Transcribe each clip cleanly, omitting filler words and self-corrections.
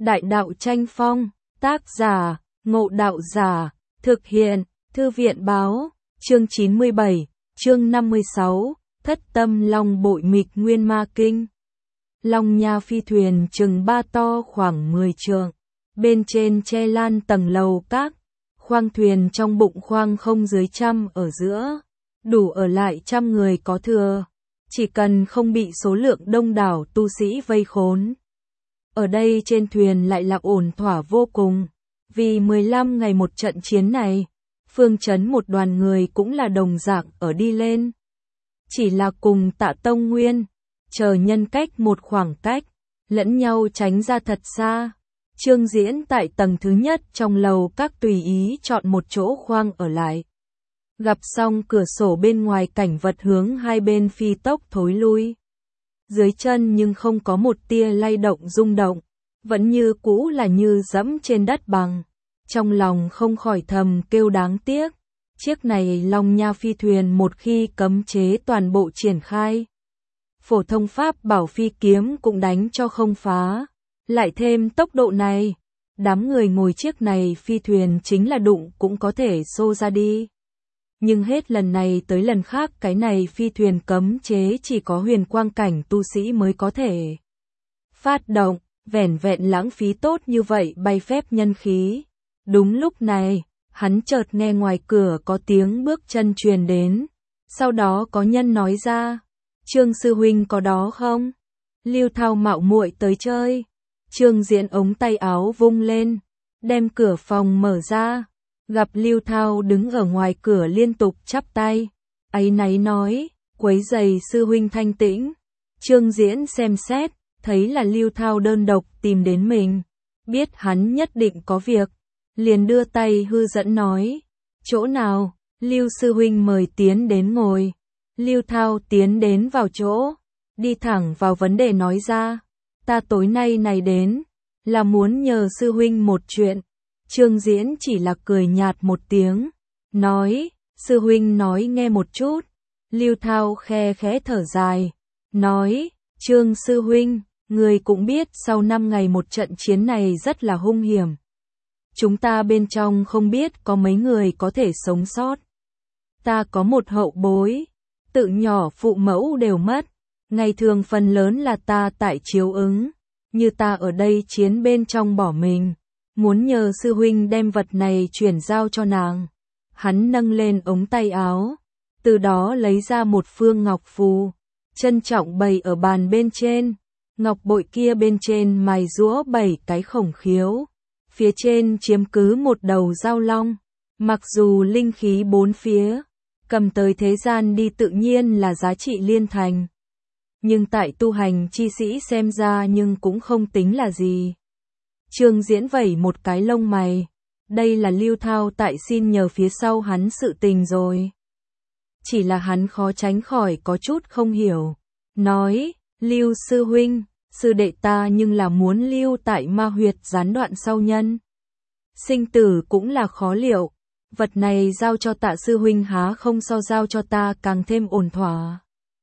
Đại đạo tranh phong, tác giả, Ngộ Đạo Giả, thực hiện, Thư viện báo, chương 97, chương 56, Thất Tâm Long Bội Mịch Nguyên Ma Kinh. Long Nha phi thuyền chừng ba to khoảng 10 trượng, bên trên che lan tầng lầu các, khoang thuyền trong bụng khoang không dưới 100 ở giữa, đủ ở lại 100 người có thừa, chỉ cần không bị số lượng đông đảo tu sĩ vây khốn. Ở đây trên thuyền lại là ổn thỏa vô cùng, vì 15 ngày một trận chiến này, phương chấn một đoàn người cũng là đồng dạng ở đi lên. Chỉ là cùng Tạ Tông Nguyên, chờ nhân cách một khoảng cách, lẫn nhau tránh ra thật xa. Trương Diễn tại tầng thứ nhất trong lầu các tùy ý chọn một chỗ khoang ở lại. Gặp xong cửa sổ bên ngoài cảnh vật hướng hai bên phi tốc thối lui. Dưới chân nhưng không có một tia lay động rung động, vẫn như cũ là như dẫm trên đất bằng. Trong lòng không khỏi thầm kêu đáng tiếc, chiếc này Long Nha phi thuyền một khi cấm chế toàn bộ triển khai, phổ thông pháp bảo phi kiếm cũng đánh cho không phá. Lại thêm tốc độ này, đám người ngồi chiếc này phi thuyền chính là đụng cũng có thể xô ra đi. Nhưng hết lần này tới lần khác cái này phi thuyền cấm chế chỉ có huyền quang cảnh tu sĩ mới có thể phát động, vẻn vẹn lãng phí tốt như vậy bay phép nhân khí. Đúng lúc này, hắn chợt nghe ngoài cửa có tiếng bước chân truyền đến, sau đó có nhân nói ra, Trương sư huynh có đó không? Lưu Thao mạo muội tới chơi. Trương Diễn ống tay áo vung lên, đem cửa phòng mở ra, gặp Lưu Thao đứng ở ngoài cửa liên tục chắp tay, áy náy nói, quấy rầy sư huynh thanh tĩnh. Trương Diễn xem xét, thấy là Lưu Thao đơn độc tìm đến mình, biết hắn nhất định có việc, liền đưa tay hư dẫn nói, chỗ nào? Lưu sư huynh mời tiến đến ngồi. Lưu Thao tiến đến vào chỗ, đi thẳng vào vấn đề nói ra, ta tối nay này đến, là muốn nhờ sư huynh một chuyện. Trương Diễn chỉ là cười nhạt một tiếng, nói, sư huynh nói nghe một chút. Lưu Thao khe khẽ thở dài, nói, Trương sư huynh, người cũng biết sau 5 ngày một trận chiến này rất là hung hiểm. Chúng ta bên trong không biết có mấy người có thể sống sót. Ta có một hậu bối, tự nhỏ phụ mẫu đều mất. Ngày thường phần lớn là ta tại chiếu ứng, như ta ở đây chiến bên trong bỏ mình, muốn nhờ sư huynh đem vật này chuyển giao cho nàng. Hắn nâng lên ống tay áo, từ đó lấy ra một phương ngọc phù, trân trọng bày ở bàn bên trên. Ngọc bội kia bên trên mài giũa 7 cái khổng khiếu, phía trên chiếm cứ một đầu dao long. Mặc dù linh khí bốn phía, cầm tới thế gian đi tự nhiên là giá trị liên thành. Nhưng tại tu hành chi sĩ xem ra nhưng cũng không tính là gì. Trương Diễn vẩy một cái lông mày, đây là Lưu Thao tại xin nhờ phía sau hắn sự tình rồi. Chỉ là hắn khó tránh khỏi có chút không hiểu, nói, Lưu sư huynh, sư đệ ta nhưng là muốn lưu tại ma huyệt gián đoạn sau nhân. Sinh tử cũng là khó liệu, vật này giao cho Tạ sư huynh há không so giao cho ta càng thêm ổn thỏa.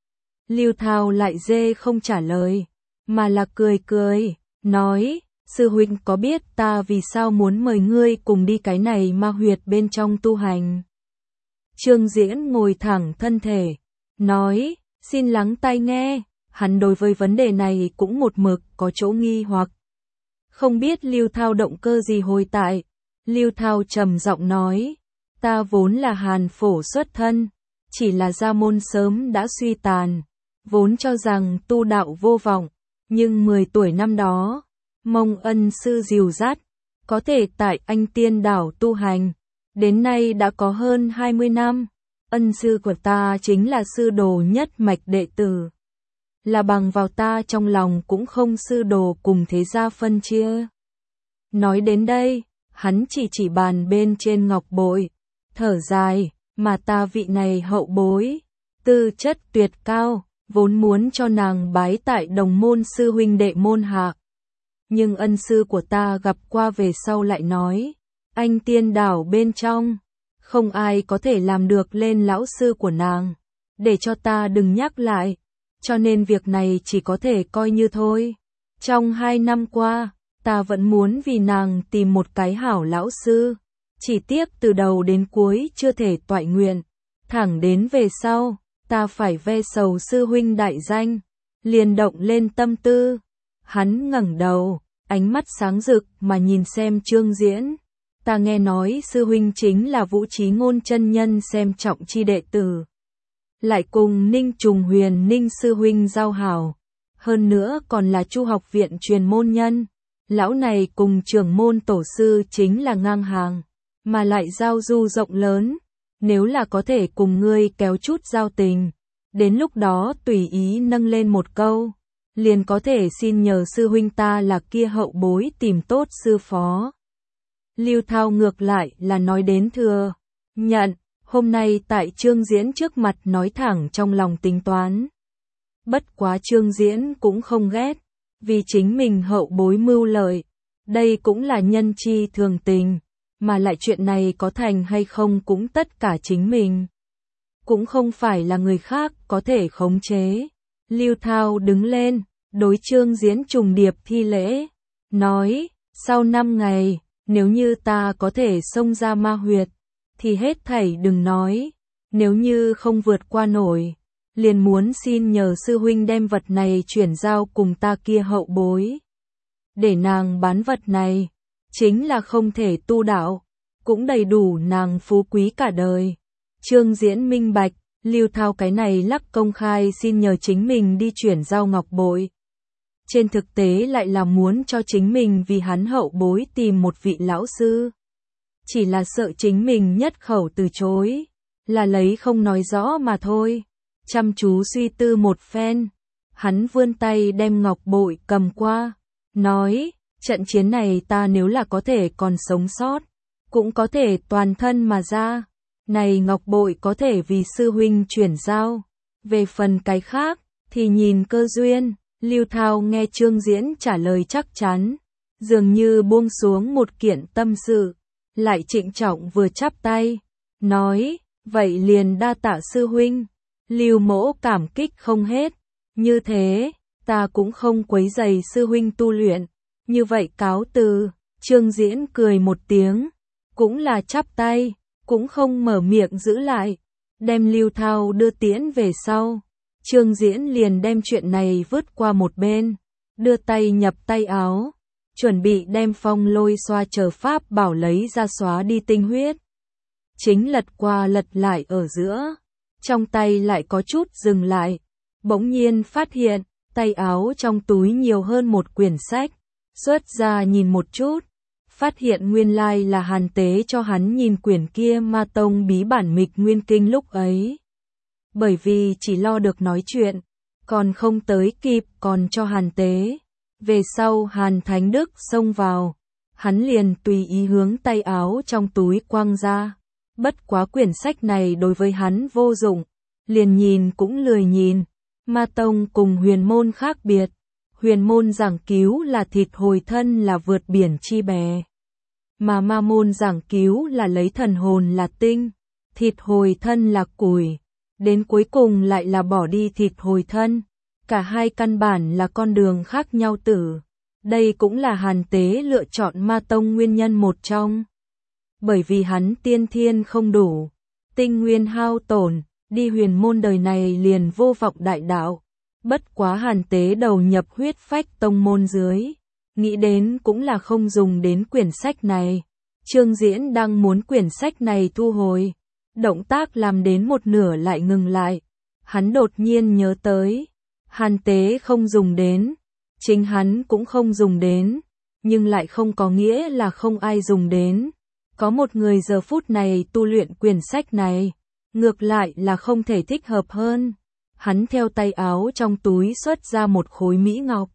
Lưu Thao lại dê không trả lời, mà là cười cười, nói, sư huynh có biết ta vì sao muốn mời ngươi cùng đi cái này ma huyệt bên trong tu hành? Trương Diễn ngồi thẳng thân thể, nói, xin lắng tai nghe. Hắn đối với vấn đề này cũng một mực có chỗ nghi hoặc. Không biết Lưu Thao động cơ gì hồi tại. Lưu Thao trầm giọng nói, ta vốn là hàn phổ xuất thân, chỉ là gia môn sớm đã suy tàn, vốn cho rằng tu đạo vô vọng, nhưng 10 tuổi năm đó, mong ân sư dìu dắt, có thể tại Anh Tiên đảo tu hành, đến nay đã có hơn 20 năm, ân sư của ta chính là sư đồ nhất mạch đệ tử. Là bằng vào ta trong lòng cũng không sư đồ cùng thế gia phân chia. Nói đến đây, hắn chỉ bàn bên trên ngọc bội, thở dài, mà ta vị này hậu bối, tư chất tuyệt cao, vốn muốn cho nàng bái tại đồng môn sư huynh đệ môn hạ. Nhưng ân sư của ta gặp qua về sau lại nói, Anh Tiên đảo bên trong, không ai có thể làm được lên lão sư của nàng, để cho ta đừng nhắc lại. Cho nên việc này chỉ có thể coi như thôi. Trong 2 năm qua, ta vẫn muốn vì nàng tìm một cái hảo lão sư. Chỉ tiếc từ đầu đến cuối chưa thể toại nguyện. Thẳng đến về sau, ta phải ve sầu sư huynh đại danh. Liền động lên tâm tư. Hắn ngẩng đầu, ánh mắt sáng rực mà nhìn xem Trương Diễn. Ta nghe nói sư huynh chính là Vũ Chí Ngôn chân nhân xem trọng chi đệ tử. Lại cùng Ninh Trùng Huyền Ninh sư huynh giao hảo. Hơn nữa còn là Chu học viện truyền môn nhân. Lão này cùng trưởng môn tổ sư chính là ngang hàng. Mà lại giao du rộng lớn. Nếu là có thể cùng ngươi kéo chút giao tình. Đến lúc đó tùy ý nâng lên một câu. Liền có thể xin nhờ sư huynh ta là kia hậu bối tìm tốt sư phó. Lưu Thao ngược lại là nói đến thừa. Nhận, hôm nay tại Trương Diễn trước mặt nói thẳng trong lòng tính toán. Bất quá Trương Diễn cũng không ghét. Vì chính mình hậu bối mưu lợi. Đây cũng là nhân chi thường tình. Mà lại chuyện này có thành hay không cũng tất cả chính mình. Cũng không phải là người khác có thể khống chế. Lưu Thao đứng lên, đối Trương Diễn trùng điệp thi lễ. Nói, sau 5 ngày, nếu như ta có thể xông ra ma huyệt, thì hết thảy đừng nói. Nếu như không vượt qua nổi, liền muốn xin nhờ sư huynh đem vật này chuyển giao cùng ta kia hậu bối. Để nàng bán vật này, chính là không thể tu đạo, cũng đầy đủ nàng phú quý cả đời. Trương Diễn minh bạch, Lưu Thao cái này lắc công khai xin nhờ chính mình đi chuyển giao ngọc bội. Trên thực tế lại là muốn cho chính mình vì hắn hậu bối tìm một vị lão sư. Chỉ là sợ chính mình nhất khẩu từ chối, là lấy không nói rõ mà thôi. Chăm chú suy tư một phen, hắn vươn tay đem ngọc bội cầm qua, nói, trận chiến này ta nếu là có thể còn sống sót, cũng có thể toàn thân mà ra. Này ngọc bội có thể vì sư huynh chuyển giao. Về phần cái khác, thì nhìn cơ duyên. Lưu Thao nghe Trương Diễn trả lời chắc chắn, dường như buông xuống một kiện tâm sự, lại trịnh trọng vừa chắp tay, nói, vậy liền đa tạ sư huynh. Lưu Mỗ cảm kích không hết, như thế, ta cũng không quấy rầy sư huynh tu luyện, như vậy cáo từ. Trương Diễn cười một tiếng, cũng là chắp tay, cũng không mở miệng giữ lại, đem Lưu Thao đưa tiễn về sau. Trương Diễn liền đem chuyện này vứt qua một bên, đưa tay nhập tay áo, chuẩn bị đem phong lôi xoa chờ pháp bảo lấy ra xóa đi tinh huyết. Chính lật qua lật lại ở giữa, trong tay lại có chút dừng lại, bỗng nhiên phát hiện, tay áo trong túi nhiều hơn một quyển sách, xuất ra nhìn một chút, phát hiện nguyên lai là Hàn Tế cho hắn nhìn quyển kia Ma Tông bí bản Mịch Nguyên Kinh lúc ấy. Bởi vì chỉ lo được nói chuyện, còn không tới kịp còn cho Hàn Tế. Về sau Hàn Thánh Đức xông vào, hắn liền tùy ý hướng tay áo trong túi quăng ra. Bất quá quyển sách này đối với hắn vô dụng, liền nhìn cũng lười nhìn. Ma Tông cùng huyền môn khác biệt, huyền môn giảng cứu là thịt hồi thân là vượt biển chi bè. Mà ma môn giảng cứu là lấy thần hồn là tinh, thịt hồi thân là củi. Đến cuối cùng lại là bỏ đi thịt hồi thân. Cả hai căn bản là con đường khác nhau tử. Đây cũng là Hàn Tế lựa chọn Ma Tông nguyên nhân một trong. Bởi vì hắn tiên thiên không đủ, tinh nguyên hao tổn, đi huyền môn đời này liền vô vọng đại đạo. Bất quá Hàn Tế đầu nhập huyết phách tông môn dưới, nghĩ đến cũng là không dùng đến quyển sách này. Trương Diễn đang muốn quyển sách này thu hồi. Động tác làm đến một nửa lại ngừng lại. Hắn đột nhiên nhớ tới. Hàn Tế không dùng đến. Chính hắn cũng không dùng đến. Nhưng lại không có nghĩa là không ai dùng đến. Có một người giờ phút này tu luyện quyển sách này. Ngược lại là không thể thích hợp hơn. Hắn theo tay áo trong túi xuất ra một khối mỹ ngọc.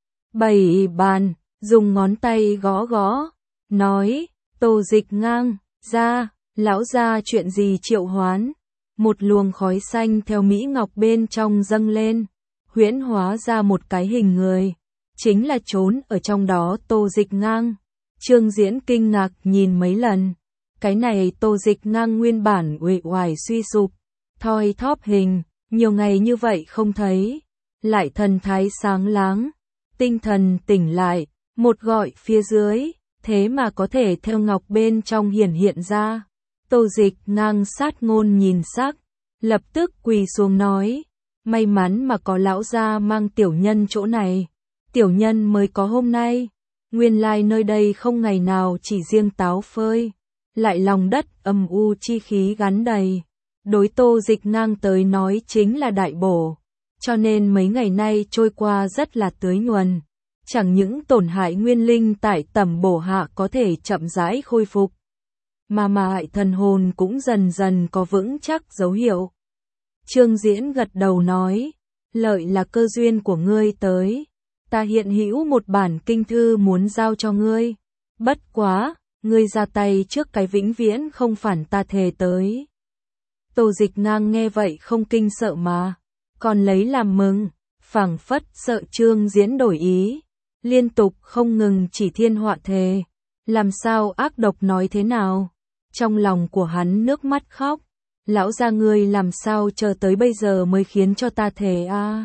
Bày bàn, dùng ngón tay gõ gõ. Nói, Tô Dịch ngang, ra. Lão gia chuyện gì triệu hoán? Một luồng khói xanh theo mỹ ngọc bên trong dâng lên, huyễn hóa ra một cái hình người, chính là trốn ở trong đó Tô Dịch ngang. Trương Diễn kinh ngạc nhìn mấy lần, cái này Tô Dịch ngang nguyên bản uể oải suy sụp, thoi thóp hình, nhiều ngày như vậy không thấy, lại thần thái sáng láng, tinh thần tỉnh lại, một gọi phía dưới, thế mà có thể theo ngọc bên trong hiển hiện ra. Tô Dịch ngang sát ngôn nhìn sắc, lập tức quỳ xuống nói, may mắn mà có lão gia mang tiểu nhân chỗ này, tiểu nhân mới có hôm nay, nguyên lai nơi đây không ngày nào chỉ riêng táo phơi, lại lòng đất âm u chi khí gắn đầy. Đối Tô Dịch ngang tới nói chính là đại bổ, cho nên mấy ngày nay trôi qua rất là tưới nhuần. Chẳng những tổn hại nguyên linh tại tầm bổ hạ có thể chậm rãi khôi phục, mà hại thần hồn cũng dần dần có vững chắc dấu hiệu. Trương Diễn gật đầu nói, lợi là cơ duyên của ngươi tới, ta hiện hữu một bản kinh thư muốn giao cho ngươi, bất quá, ngươi ra tay trước cái vĩnh viễn không phản ta thề tới. Tô Dịch ngang nghe vậy không kinh sợ mà, còn lấy làm mừng, phảng phất sợ Trương Diễn đổi ý. Liên tục không ngừng chỉ thiên họa thề, làm sao ác độc nói thế nào. Trong lòng của hắn nước mắt khóc, lão gia ngươi làm sao chờ tới bây giờ mới khiến cho ta thề a?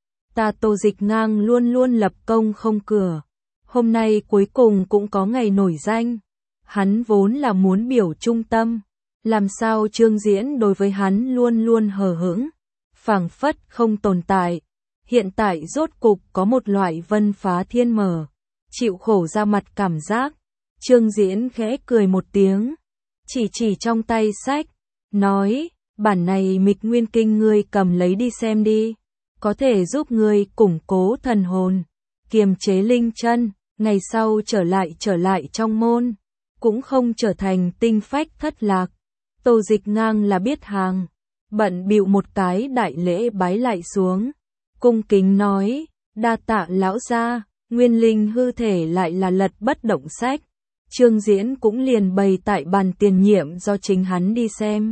Ta Tô Dịch ngang luôn luôn lập công không cửa, hôm nay cuối cùng cũng có ngày nổi danh. Hắn vốn là muốn biểu trung tâm, làm sao Trương Diễn đối với hắn luôn luôn hờ hững, phảng phất không tồn tại. Hiện tại rốt cục có một loại vân phá thiên mở, chịu khổ ra mặt cảm giác. Trương Diễn khẽ cười một tiếng, chỉ trong tay sách, nói, bản này Mịch Nguyên Kinh ngươi cầm lấy đi xem đi, có thể giúp ngươi củng cố thần hồn, kiềm chế linh chân, ngày sau trở lại trong môn, cũng không trở thành tinh phách thất lạc. Tô Dịch ngang là biết hàng, bận bịu một cái đại lễ bái lại xuống. Cung kính nói, đa tạ lão gia, nguyên linh hư thể lại là lật bất động sách. Trương Diễn cũng liền bày tại bàn tiền nhiệm do chính hắn đi xem.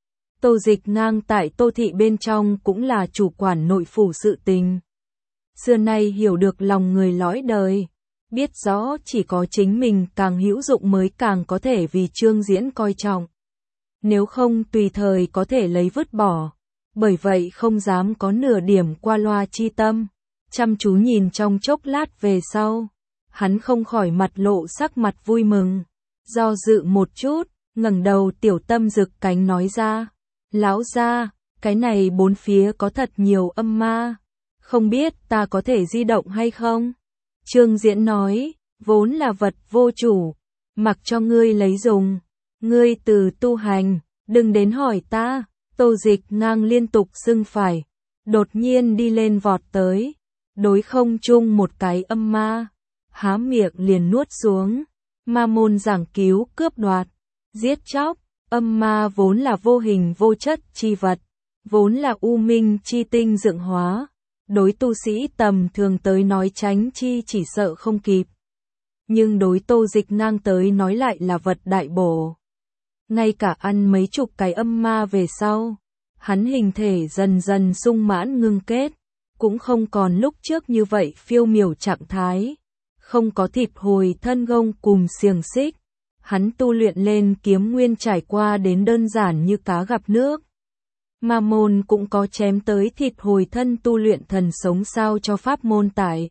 Tô Dịch ngang tại Tô Thị bên trong cũng là chủ quản nội phủ sự tình. Xưa nay hiểu được lòng người lõi đời, biết rõ chỉ có chính mình càng hữu dụng mới càng có thể vì Trương Diễn coi trọng. Nếu không tùy thời có thể lấy vứt bỏ. Bởi vậy không dám có nửa điểm qua loa chi tâm, chăm chú nhìn trong chốc lát về sau, hắn không khỏi mặt lộ sắc mặt vui mừng, do dự một chút, ngẩng đầu tiểu tâm rực cánh nói ra, lão gia, cái này bốn phía có thật nhiều âm ma, không biết ta có thể di động hay không? Trương Diễn nói, vốn là vật vô chủ, mặc cho ngươi lấy dùng, ngươi từ tu hành, đừng đến hỏi ta. Tô Dịch ngang liên tục xưng phải, đột nhiên đi lên vọt tới, đối không chung một cái âm ma, há miệng liền nuốt xuống, ma môn giảng cứu cướp đoạt, giết chóc, âm ma vốn là vô hình vô chất chi vật, vốn là u minh chi tinh dựng hóa, đối tu sĩ tầm thường tới nói tránh chi chỉ sợ không kịp, nhưng đối Tô Dịch ngang tới nói lại là vật đại bổ. Ngay cả ăn mấy chục cái âm ma về sau, hắn hình thể dần dần sung mãn ngưng kết, cũng không còn lúc trước như vậy phiêu miểu trạng thái, không có thịt hồi thân gông cùng xiềng xích, hắn tu luyện lên kiếm nguyên trải qua đến đơn giản như cá gặp nước. Ma môn cũng có chém tới thịt hồi thân tu luyện thần sống sao cho pháp môn tại.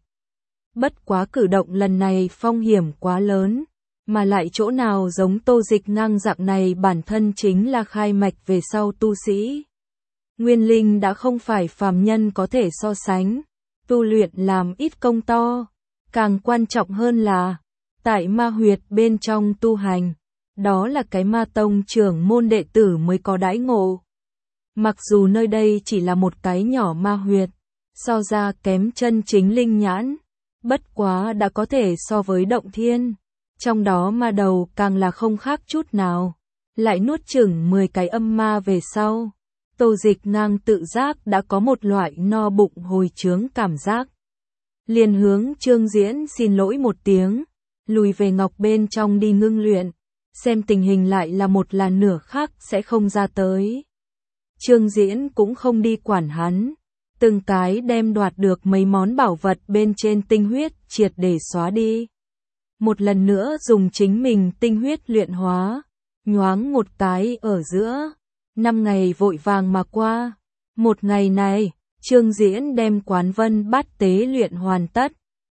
Bất quá cử động lần này phong hiểm quá lớn, mà lại chỗ nào giống Tô Dịch ngang dạng này bản thân chính là khai mạch về sau tu sĩ. Nguyên linh đã không phải phàm nhân có thể so sánh, tu luyện làm ít công to, càng quan trọng hơn là, tại ma huyệt bên trong tu hành, đó là cái ma tông trưởng môn đệ tử mới có đãi ngộ. Mặc dù nơi đây chỉ là một cái nhỏ ma huyệt, so ra kém chân chính linh nhãn, bất quá đã có thể so với động thiên. Trong đó ma đầu càng là không khác chút nào, lại nuốt chửng 10 cái âm ma về sau. Tô Dịch ngang tự giác đã có một loại no bụng hồi chướng cảm giác. Liền hướng Trương Diễn xin lỗi một tiếng, lùi về ngọc bên trong đi ngưng luyện, xem tình hình lại là một là nửa khác sẽ không ra tới. Trương Diễn cũng không đi quản hắn, từng cái đem đoạt được mấy món bảo vật bên trên tinh huyết triệt để xóa đi. Một lần nữa dùng chính mình tinh huyết luyện hóa, nhoáng một cái ở giữa, 5 ngày vội vàng mà qua. Một ngày này, Trương Diễn đem Quán Vân Bát tế luyện hoàn tất,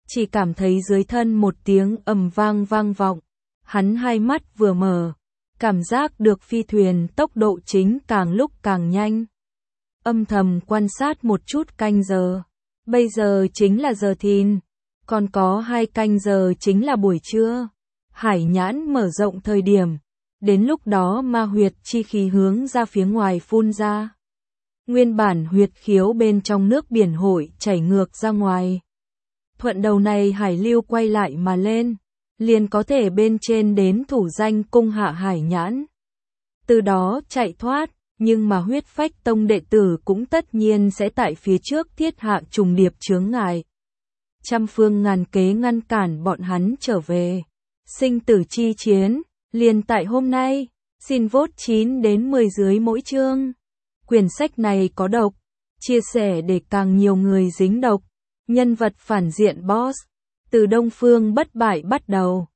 chỉ cảm thấy dưới thân một tiếng ầm vang vang vọng. Hắn hai mắt vừa mở, cảm giác được phi thuyền tốc độ chính càng lúc càng nhanh. Âm thầm quan sát một chút canh giờ. Bây giờ chính là giờ thìn, còn có 2 canh giờ chính là buổi trưa. Hải nhãn mở rộng thời điểm, đến lúc đó ma huyệt chi khí hướng ra phía ngoài phun ra. Nguyên bản huyệt khiếu bên trong nước biển hội chảy ngược ra ngoài. Thuận đầu này hải lưu quay lại mà lên, liền có thể bên trên đến thủ danh cung hạ hải nhãn. Từ đó chạy thoát, nhưng mà huyết phách tông đệ tử cũng tất nhiên sẽ tại phía trước thiết hạ trùng điệp chướng ngại. Trăm phương ngàn kế ngăn cản bọn hắn trở về. Sinh tử chi chiến, liền tại hôm nay, xin vote 9 đến 10 dưới mỗi chương. Quyển sách này có độc, chia sẻ để càng nhiều người dính độc. Nhân vật phản diện boss, từ Đông Phương bất bại bắt đầu.